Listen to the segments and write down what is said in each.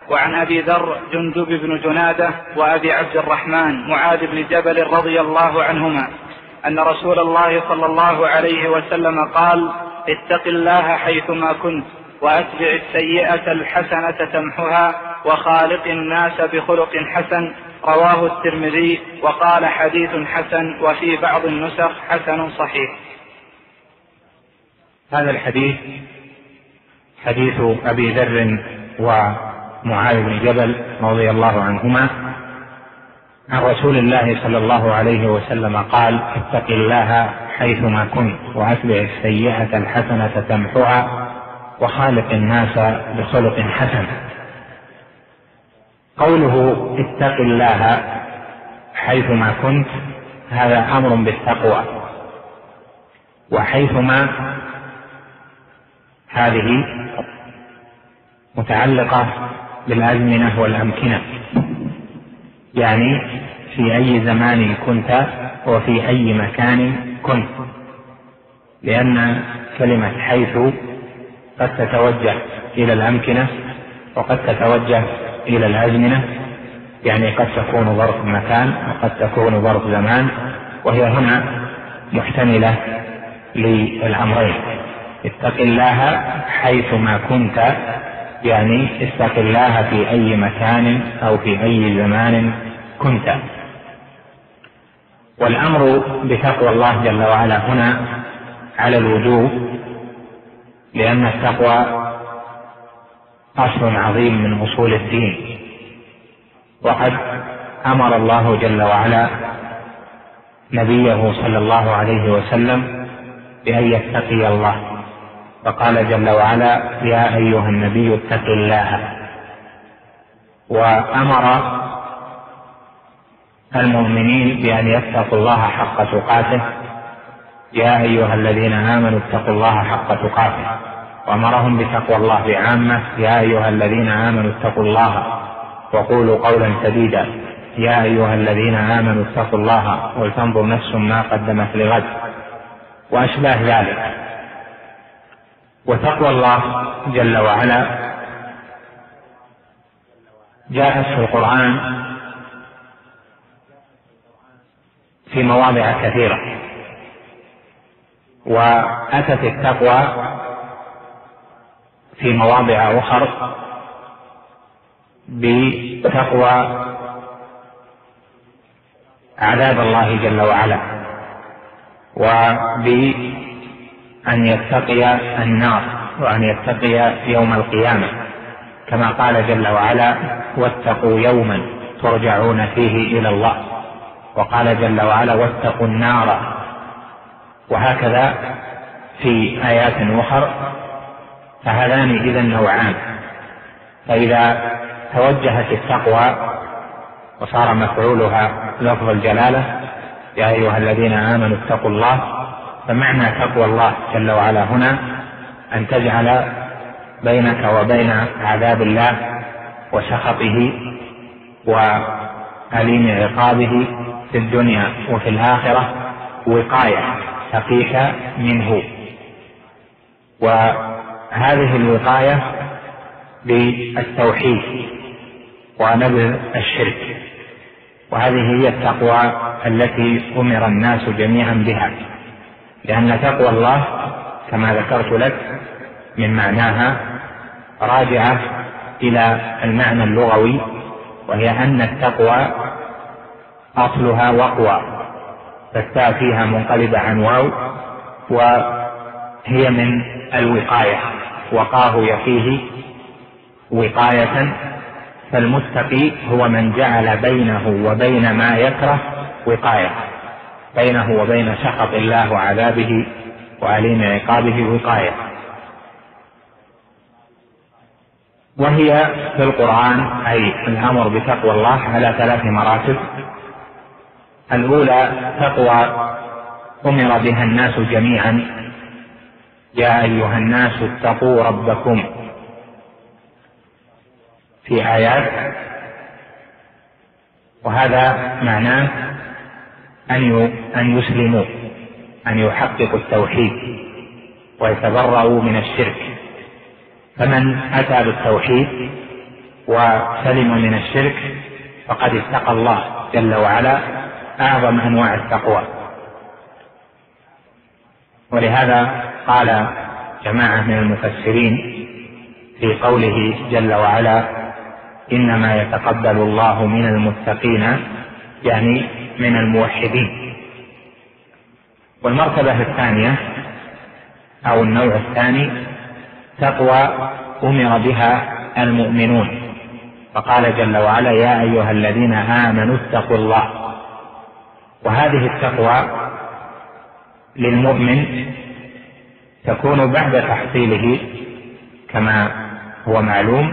وعن أبي ذر جندب بن جنادة وأبي عبد الرحمن معاذ بن جبل رضي الله عنهما أن رسول الله صلى الله عليه وسلم قال: اتق الله حيثما كنت وأتبع السيئة الحسنة تمحها وخالق الناس بخلق حسن. رواه الترمذي وقال حديث حسن، وفي بعض النسخ حسن صحيح. هذا الحديث حديث أبي ذر ومعاذ بن جبل رضي الله عنهما عن رسول الله صلى الله عليه وسلم قال: اتق الله حيثما كنت وأتبع السيئة الحسنة تمحها وخالق الناس بخلق حسن. قوله اتق الله حيثما كنت هذا أمر بالتقوى، وحيثما هذه متعلقة بالأزمنة والأمكنة، يعني في أي زمان كنت وفي أي مكان كنت، لأن كلمة حيث قد تتوجه إلى الأمكنة وقد تتوجه إلى الأزمنة، يعني قد تكون ظرف مكان وقد تكون ظرف زمان، وهي هنا محتملة للأمرين. اتق الله حيثما كنت يعني اتق الله في أي مكان أو في أي زمان كنت. والأمر بتقوى الله جل وعلا هنا على الوجوب، لأن التقوى أصل عظيم من أصول الدين، وقد أمر الله جل وعلا نبيه صلى الله عليه وسلم بأن يتقي الله، فقال جل وعلا: يا أيها النبي اتق الله. وأمر المؤمنين بأن يتقوا الله حق تقاته: يا أيها الذين آمنوا اتقوا الله حق تقاته. وأمرهم بتقوى الله بعامة: يا أيها الذين آمنوا اتقوا الله وقولوا قولا سديدا. يا أيها الذين آمنوا اتقوا الله ولتنظر نفس ما قدمت لغد، وأشباه ذلك. وتقوى الله جل وعلا جاءت في القرآن في مواضع كثيرة، وأتت التقوى في مواضع أخرى بتقوى عذاب الله جل وعلا، وبأن يتقي النار، وأن يتقي يوم القيامة، كما قال جل وعلا: واتقوا يوما ترجعون فيه إلى الله. وقال جل وعلا: واتقوا النار. وهكذا في آيات أخرى. فهذان إذن نوعان. فإذا توجهت التقوى وصار مفعولها لفظ الجلالة: يا أيها الذين آمنوا اتقوا الله، فمعنى تقوى الله جل وعلا هنا أن تجعل بينك وبين عذاب الله وسخطه وأليم عقابه في الدنيا وفي الآخرة وقاية تقيك منه. وهذه الوقاية بالتوحيد ونبذ الشرك، وهذه هي التقوى التي أمر الناس جميعا بها، لأن تقوى الله كما ذكرت لك من معناها راجعة إلى المعنى اللغوي، وهي أن التقوى أصلها وقوى، فالتاء فيها منقلبة عن واو، وهي من الوقاية، وقاه يقيه وقاية. فالمتقي هو من جعل بينه وبين ما يكره وقاية، بينه وبين سخط الله وعذابه وأليم عقابه وقاية. وهي في القرآن أي الأمر بتقوى الله على 3 مراتب. الأولى تقوى أمر بها الناس جميعا: يا أيها الناس اتقوا ربكم، في آيات، وهذا معناه أن يسلموا، أن يحققوا التوحيد ويتبرؤوا من الشرك. فمن أتى بالتوحيد وسلم من الشرك فقد اتقى الله جل وعلا أعظم أنواع التقوى. ولهذا قال جماعة من المفسرين في قوله جل وعلا إنما يتقبل الله من المتقين، يعني من الموحدين. والمرتبة الثانية أو النوع الثاني تقوى أمر بها المؤمنون، فقال جل وعلا يا أيها الذين آمنوا اتقوا الله. وهذه التقوى للمؤمن تكون بعد تحصيله كما هو معلوم،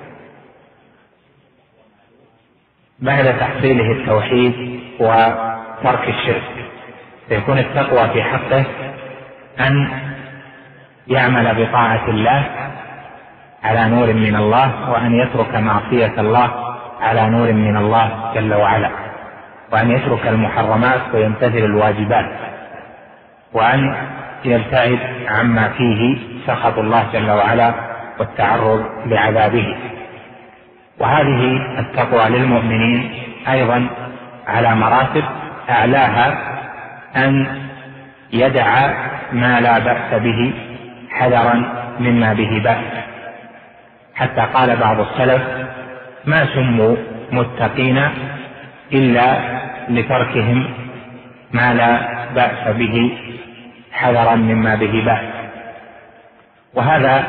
بعد تحصيله التوحيد وترك الشرك، فيكون التقوى في حقه أن يعمل بطاعة الله على نور من الله، وأن يترك معصية الله على نور من الله جل وعلا، وأن يترك المحرمات ويمتثل الواجبات، وأن يبتعد عما فيه سخط الله جل وعلا والتعرض لعذابه. وهذه التقوى للمؤمنين أيضا على مراتب، أعلاها أن يدع ما لا بأس به حذرا مما به بأس، حتى قال بعض السلف ما سموا متقين إلا لتركهم ما لا بأس به حذرا مما به بأس. وهذا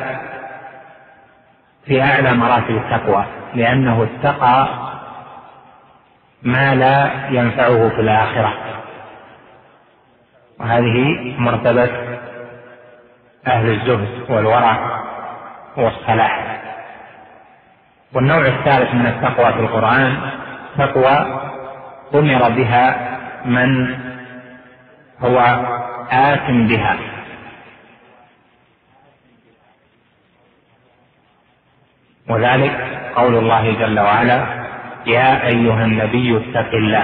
في أعلى مراتب التقوى، لأنه اتقى ما لا ينفعه في الآخرة، وهذه مرتبة أهل الزهد والورع والصلاح. والنوع الثالث من التقوى في القرآن تقوى أمر بها من هو آت بها، وذلك قول الله جل وعلا يا أيها النبي اتق الله.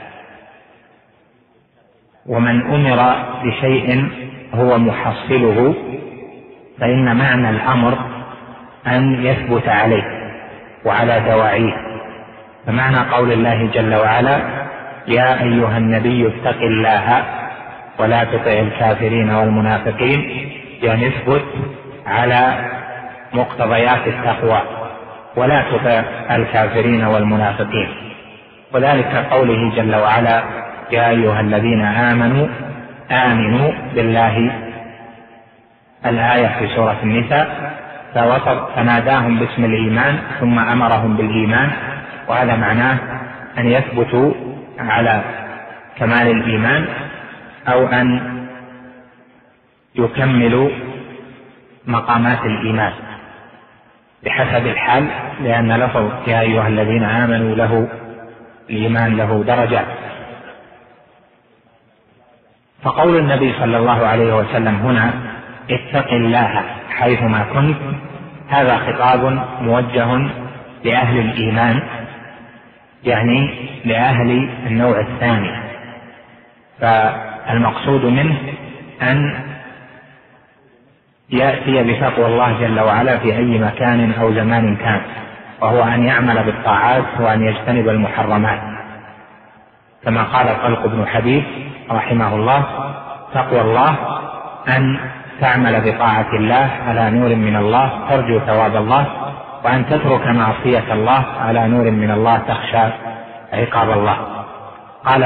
ومن أمر بشيء هو محصله فإن معنى الأمر أن يثبت عليه وعلى دواعيه. فمعنى قول الله جل وعلا يا أيها النبي اتق الله ولا تطع الكافرين والمنافقين، يعني اثبت على مقتضيات التقوى ولا تطع الكافرين والمنافقين. وذلك قوله جل وعلا يا أيها الذين آمنوا آمنوا بالله، الآية في سورة النساء، فناداهم باسم الإيمان ثم أمرهم بالإيمان، وهذا معناه أن يثبتوا على كمال الإيمان أو أن يكملوا مقامات الإيمان بحسب الحال، لأن لفظ يا أيها الذين آمنوا له الإيمان له درجات. فقول النبي صلى الله عليه وسلم هنا اتق الله حيثما كنت، هذا خطاب موجه لأهل الإيمان، يعني لأهل النوع الثاني. فالمقصود منه أن يأتي بتقوى الله جل وعلا في أي مكان أو زمان كان، وهو أن يعمل بالطاعات وأن يجتنب المحرمات، كما قال طلق بن حبيب رحمه الله تقوى الله أن تعمل بطاعة الله على نور من الله ترجو ثواب الله، وأن تترك معصية الله على نور من الله تخشى عقاب الله. قال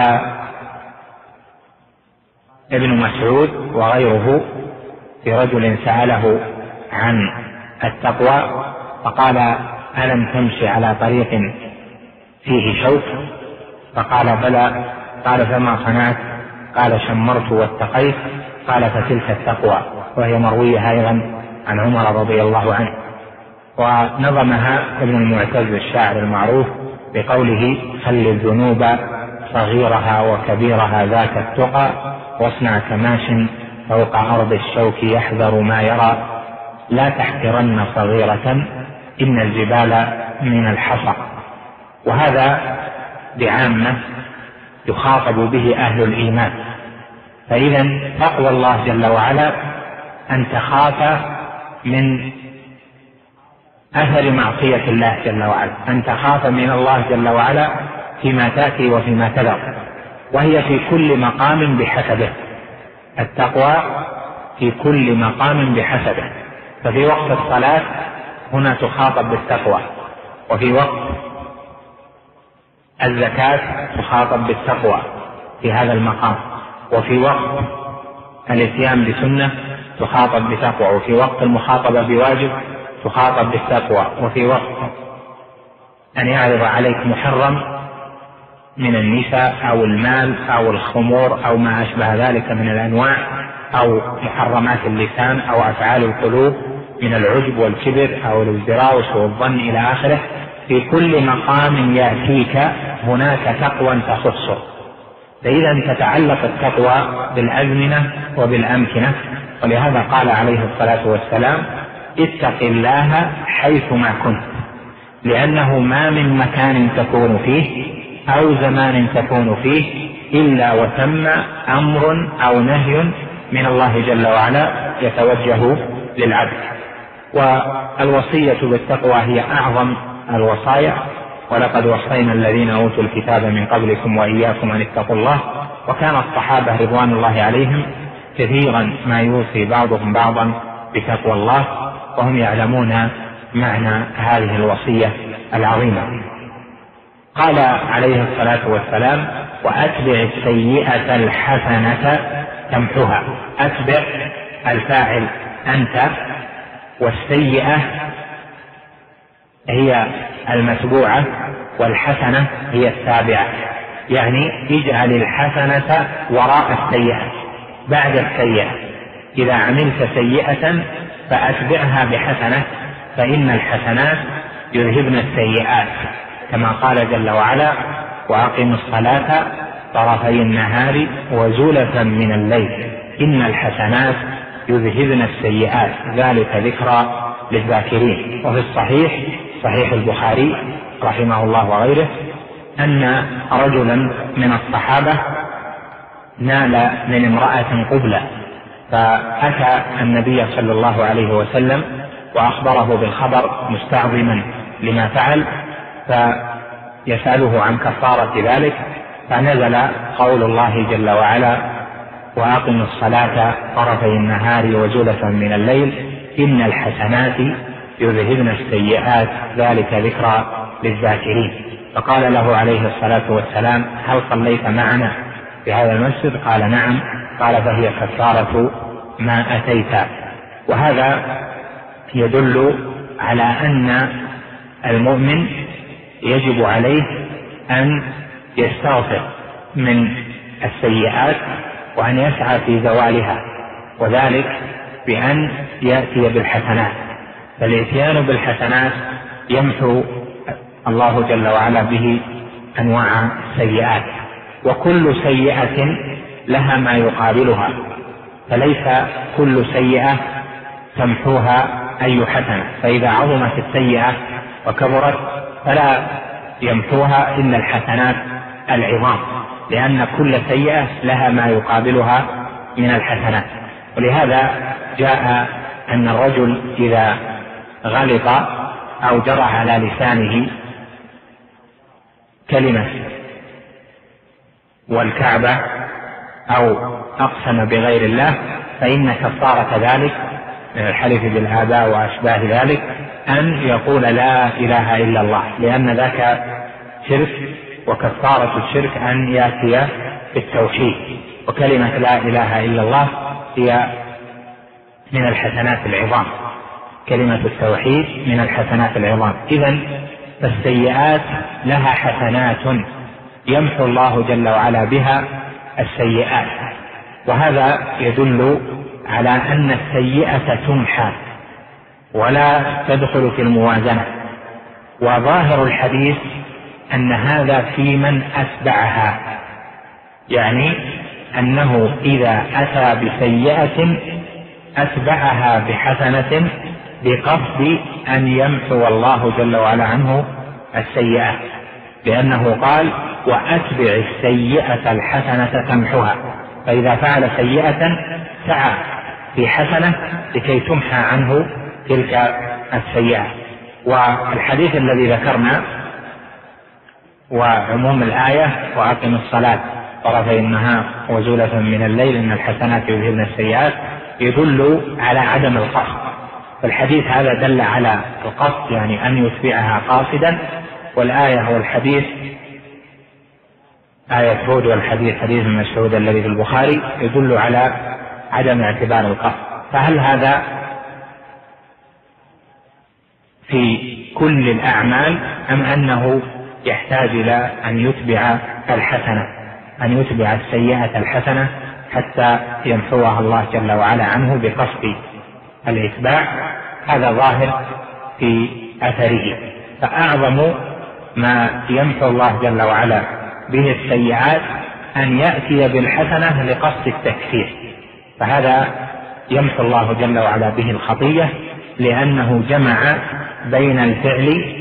ابن مسعود وغيره في رجل سأله عن التقوى فقال ألم تمشي على طريق فيه شوك؟ فقال بلى. قال فما صنعت؟ قال شمرت واتقيت. قال فتلك التقوى، وهي مروية أيضا عن عمر رضي الله عنه. ونظمها ابن المعتز الشاعر المعروف بقوله خل الذنوب صغيرها وكبيرها ذاك التقى، واصنع كماش فوق أرض الشوك يحذر ما يرى، لا تحقرن صغيرة إن الجبال من الحصى. وهذا بعامة يخاطب به أهل الإيمان. فإذا تقوى الله جل وعلا أن تخاف من أثر معصية الله جل وعلا، أن تخاف من الله جل وعلا فيما تأتي وفيما تذر، وهي في كل مقام بحسبه. التقوى في كل مقام بحسبه. ففي وقت الصلاة هنا تخاطب بالتقوى، وفي وقت الزكاة تخاطب بالتقوى في هذا المقام، وفي وقت الاتيان بسنة تخاطب بتقوى، وفي وقت المخاطبة بواجب تخاطب بالتقوى، وفي وقت أن يعرض عليك محرم من النساء أو المال أو الخمور أو ما أشبه ذلك من الأنواع، أو محرمات اللسان أو أفعال القلوب من العجب والكبر أو الازدراء وسوء الظن إلى آخره. في كل مقام يأتيك هناك تقوى تخصه. فإذا تتعلق التقوى بالأزمنة وبالأمكنة، ولهذا قال عليه الصلاة والسلام: اتق الله حيثما كنت، لأنه ما من مكان تكون فيه أو زمان تكون فيه إلا وثم أمر أو نهي من الله جل وعلا يتوجه للعبد. والوصية بالتقوى هي أعظم الوصايا، ولقد وصينا الذين أوتوا الكتاب من قبلكم وإياكم أن اتقوا الله. وكان الصحابة رضوان الله عليهم كثيرا ما يوصي بعضهم بعضا بتقوى الله، وهم يعلمون معنى هذه الوصية العظيمة. قال عليه الصلاة والسلام: وأتبع السيئة الحسنة تمحها. أتبع الفاعل أنت، والسيئة هي المتبوعة، والحسنة هي التابعة. يعني اجعل الحسنة وراء السيئة بعد السيئة. إذا عملت سيئة فأتبعها بحسنة، فإن الحسنات يذهبن السيئات، كما قال جل وعلا: وأقم الصلاة طرفي النهار وزلفا من الليل إن الحسنات يذهبن السيئات ذلك ذكرى للذاكرين. وفي الصحيح، صحيح البخاري رحمه الله وغيره، أن رجلا من الصحابة نال من امرأة قبلة، فأتى النبي صلى الله عليه وسلم وأخبره بالخبر مستعظما لما فعل، فيسأله عن كفارة ذلك، فنزل قول الله جل وعلا: وأقم الصلاة طرفي النهار وزلفا من الليل إن الحسنات يذهبن السيئات ذلك ذكرى للذاكرين. فقال له عليه الصلاة والسلام: هل صليت معنا في هذا المسجد؟ قال: نعم. قال: فهي كفارة ما أتيت. وهذا يدل على أن المؤمن يجب عليه أن يستغفر من السيئات وأن يسعى في زوالها، وذلك بأن يأتي بالحسنات. فالإتيان بالحسنات يمحو الله جل وعلا به أنواع السيئات، وكل سيئة لها ما يقابلها، فليس كل سيئة تمحوها أي حسنة. فإذا عظمت السيئة وكبرت فلا يمحوها إلا الحسنات العظام، لأن كل سيئة لها ما يقابلها من الحسنات. ولهذا جاء أن الرجل إذا غلط أو جرى على لسانه كلمة والكعبة أو أقسم بغير الله، فإن كفارة ذلك من الحلف بالآباء وأشباه ذلك أن يقول لا إله إلا الله، لأن ذاك شرك، وكفارة الشرك أن يأتي بالتوحيد. وكلمة لا إله إلا الله هي من الحسنات العظام، كلمة التوحيد من الحسنات العظام. إذن فالسيئات لها حسنات يمحو الله جل وعلا بها السيئات، وهذا يدل على أن السيئة تمحى ولا تدخل في الموازنة. وظاهر الحديث أن هذا في من أتبعها، يعني أنه إذا أتى بسيئة أتبعها بحسنة بقصد أن يمحو الله جل وعلا عنه السيئة، لأنه قال: وأتبع السيئة الحسنة تمحها. فإذا فعل سيئة سعى في حسنة لكي تمحى عنه تلك السيئة. والحديث الذي ذكرنا وعموم الآية وأقم الصلاة طرفي النهار وزولة من الليل إن الحسنات يذهبن السيئات يدل على عدم القصد. فالحديث هذا دل على القصد، يعني أن يتبعها قاصدا، والآية والحديث آية هود والحديث حديث مسعود الذي في البخاري يدل على عدم اعتبار القصد. فهل هذا في كل الأعمال أم أنه يحتاج إلى أن يتبع الحسنة، أن يتبع السيئة الحسنة حتى يمحوها الله جل وعلا عنه بقصد الإتباع؟ هذا ظاهر في أثره. فأعظم ما يمحو الله جل وعلا به السيئات أن يأتي بالحسنة لقصد التكفير، فهذا يمحو الله جل وعلا به الخطية، لأنه جمع بين الفعل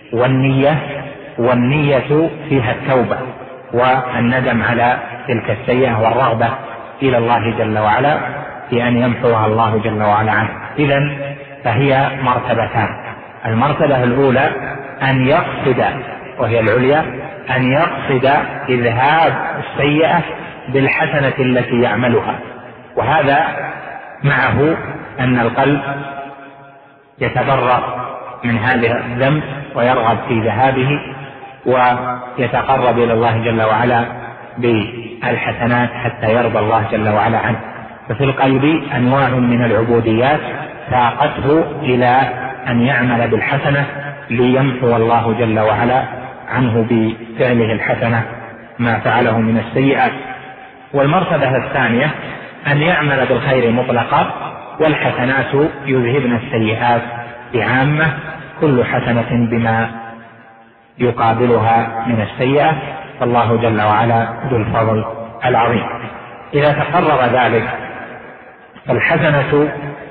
والنية فيها التوبة والندم على تلك السيئة والرغبة إلى الله جل وعلا في أن يمحوها الله جل وعلا عنه. إذن فهي مرتبتان: المرتبة الأولى أن يقصد، وهي العليا، أن يقصد إذهاب السيئة بالحسنة التي يعملها، وهذا معه أن القلب يتبرأ من هذا الذنب ويرغب في ذهابه ويتقرب إلى الله جل وعلا بالحسنات حتى يرضى الله جل وعلا عنه. ففي القلب أنواع من العبوديات ساقته إلى أن يعمل بالحسنة ليمحو الله جل وعلا عنه بفعله الحسنة ما فعله من السيئات. والمرتبة الثانية أن يعمل بالخير مطلقا، والحسنات يذهبن السيئات بعامة، كل حسنة بما يقابلها من السيئة، فالله جل وعلا ذو الفضل العظيم. إذا تقرر ذلك فالحسنة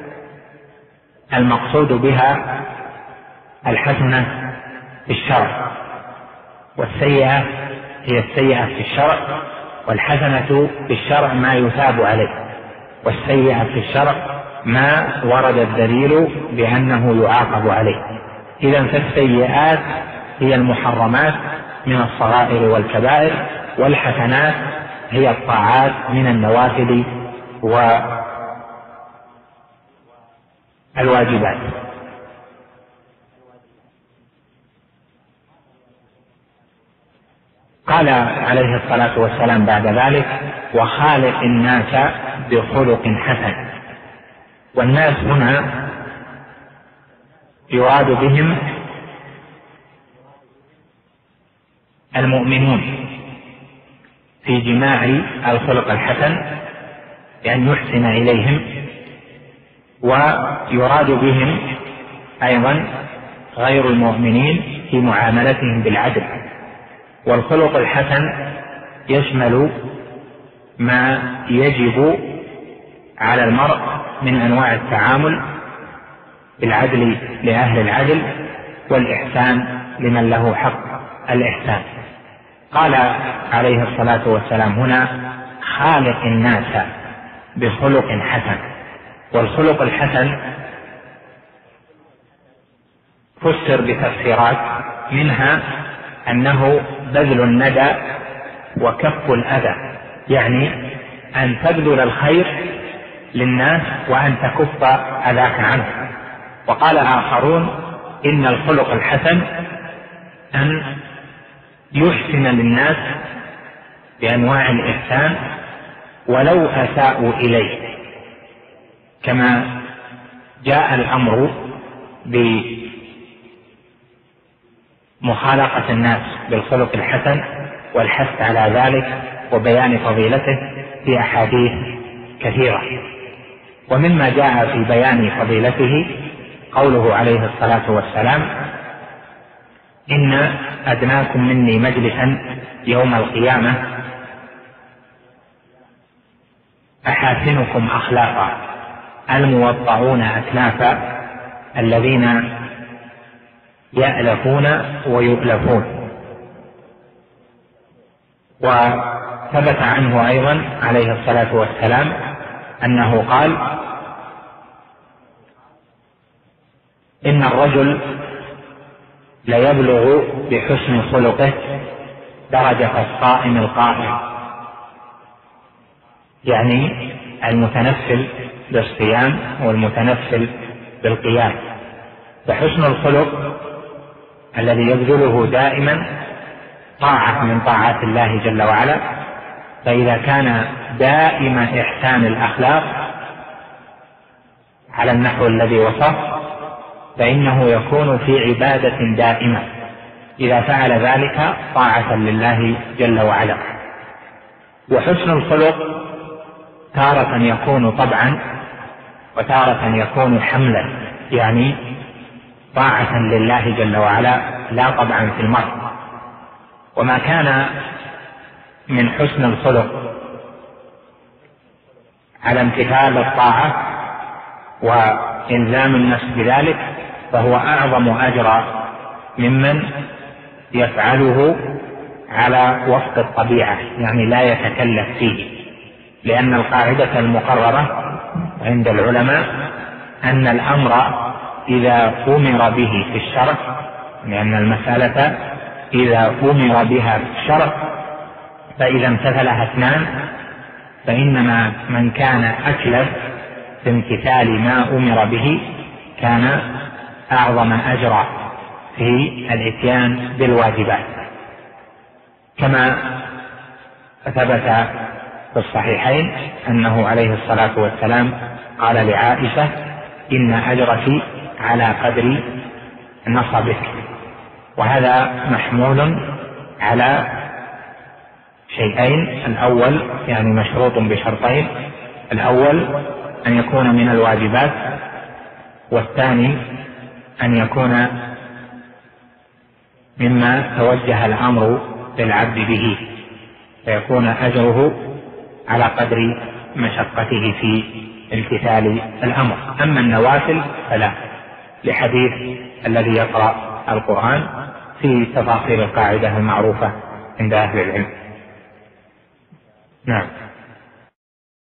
المقصود بها الحسنة في الشرع، والسيئة هي السيئة في الشرع، والحسنة في الشرع ما يثاب عليه، والسيئة في الشرع ما ورد الدليل بأنه يعاقب عليه. إذن فالسيئات هي المحرمات من الصغائر والكبائر، والحسنات هي الطاعات من النوافل والواجبات. قال عليه الصلاة والسلام بعد ذلك: وخالق الناس بخلق حسن. والناس هنا يراد بهم المؤمنون في جماع الخلق الحسن بأن يحسن إليهم، ويراد بهم أيضا غير المؤمنين في معاملتهم بالعدل. والخلق الحسن يشمل ما يجب على المرء من أنواع التعامل بالعدل لأهل العدل، والإحسان لمن له حق الإحسان. قال عليه الصلاة والسلام هنا: خالق الناس بخلق حسن. والخلق الحسن فسر بتفسيرات، منها أنه بذل الندى وكف الأذى، يعني أن تبذل الخير للناس وأن تكف أذاك عنه. وقال آخرون: إن الخلق الحسن أن يحسن للناس بأنواع الإحسان ولو أساءوا إليه، كما جاء الأمر بمخالقة الناس بالخلق الحسن والحث على ذلك وبيان فضيلته في أحاديث كثيرة. ومما جاء في بيان فضيلته قوله عليه الصلاة والسلام: إن أدناكم مني مجلسا يوم القيامة أحاسنكم أخلاقا الموضعون أكنافا الذين يألفون ويؤلفون. وثبت عنه أيضا عليه الصلاة والسلام أنه قال: إن الرجل ليبلغ بحسن خلقه درجة الصائم القائم، يعني المتنفل بالصيام والمتنفل بالقيام. فحسن الخلق الذي يبذله دائما طاعة من طاعات الله جل وعلا، فإذا كان دائم إحسان الأخلاق على النحو الذي وصف فإنه يكون في عبادة دائمة إذا فعل ذلك طاعة لله جل وعلا. وحسن الخلق تارة يكون طبعا وتارة يكون حملا، يعني طاعة لله جل وعلا لا طبعا في المرء. وما كان من حسن الخلق على امتثال الطاعة وإلزام النفس بذلك فهو أعظم أجرا ممن يفعله على وفق الطبيعة، يعني لا يتكلف فيه، لأن القاعدة المقررة عند العلماء أن الأمر إذا أمر به في الشرع، لأن المسألة إذا أمر بها في الشرع فإذا امتثلها اثنان فإنما من كان أكلف في امتثال ما أمر به كان أعظم أجرا في الإتيان بالواجبات، كما ثبت في الصحيحين أنه عليه الصلاة والسلام قال لعائشة: إن أجرك على قدر نصبك. وهذا محمول على شيئين: الأول يعني مشروط بشرطين، الأول أن يكون من الواجبات، والثاني أن يكون مما توجه الأمر للعبد به فيكون أجره على قدر مشقته في امتثال الأمر. أما النوافل فلا، لحديث الذي يقرأ القرآن في تفاصيل القاعدة المعروفة عند أهل العلم. نعم.